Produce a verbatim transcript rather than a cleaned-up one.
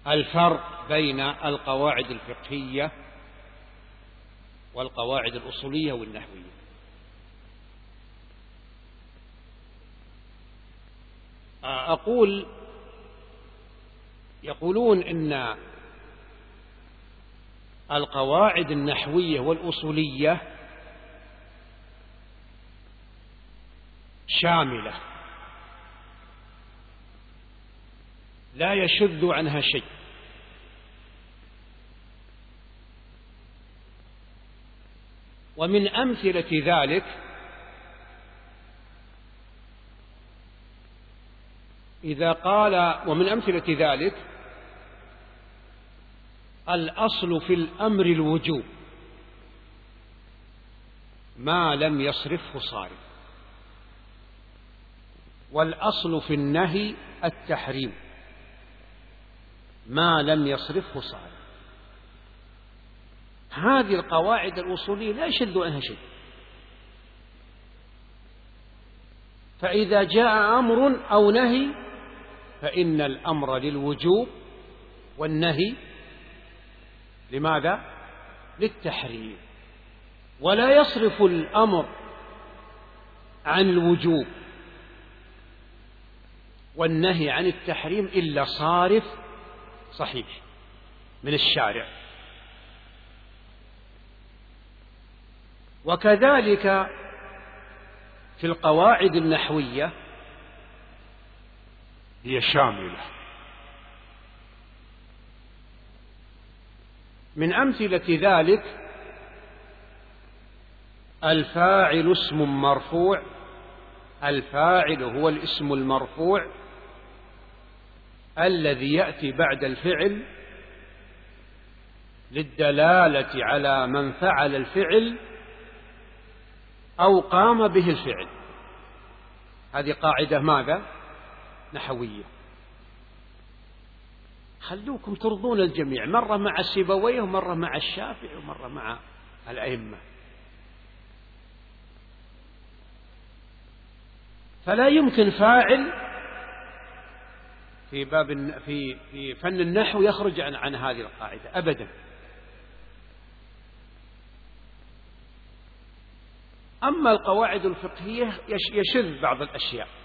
الفرق بين القواعد الفقهية والقواعد الأصولية والنحوية. أقول يقولون إن القواعد النحوية والأصولية شاملة لا يشذ عنها شيء، ومن أمثلة ذلك إذا قال ومن أمثلة ذلك الأصل في الأمر الوجوب ما لم يصرفه صارف، والأصل في النهي التحريم ما لم يصرفه صارف. هذه القواعد الأصولية لا يشذ عنها شيء، فإذا جاء أمر أو نهي فإن الأمر للوجوب والنهي لماذا؟ للتحريم، ولا يصرف الأمر عن الوجوب والنهي عن التحريم إلا صارف صحيح من الشارع. وكذلك في القواعد النحوية هي شاملة. من أمثلة ذلك الفاعل اسم مرفوع، الفاعل هو الاسم المرفوع الذي يأتي بعد الفعل للدلالة على من فعل الفعل أو قام به الفعل. هذه قاعدة ماذا؟ نحوية. خلوكم ترضون الجميع، مرة مع سيبويه ومرة مع الشافعي ومرة مع الأئمة. فلا يمكن فاعل في باب في في فن النحو يخرج عن عن هذه القاعدة أبدا. أما القواعد الفقهية يشذ بعض الأشياء،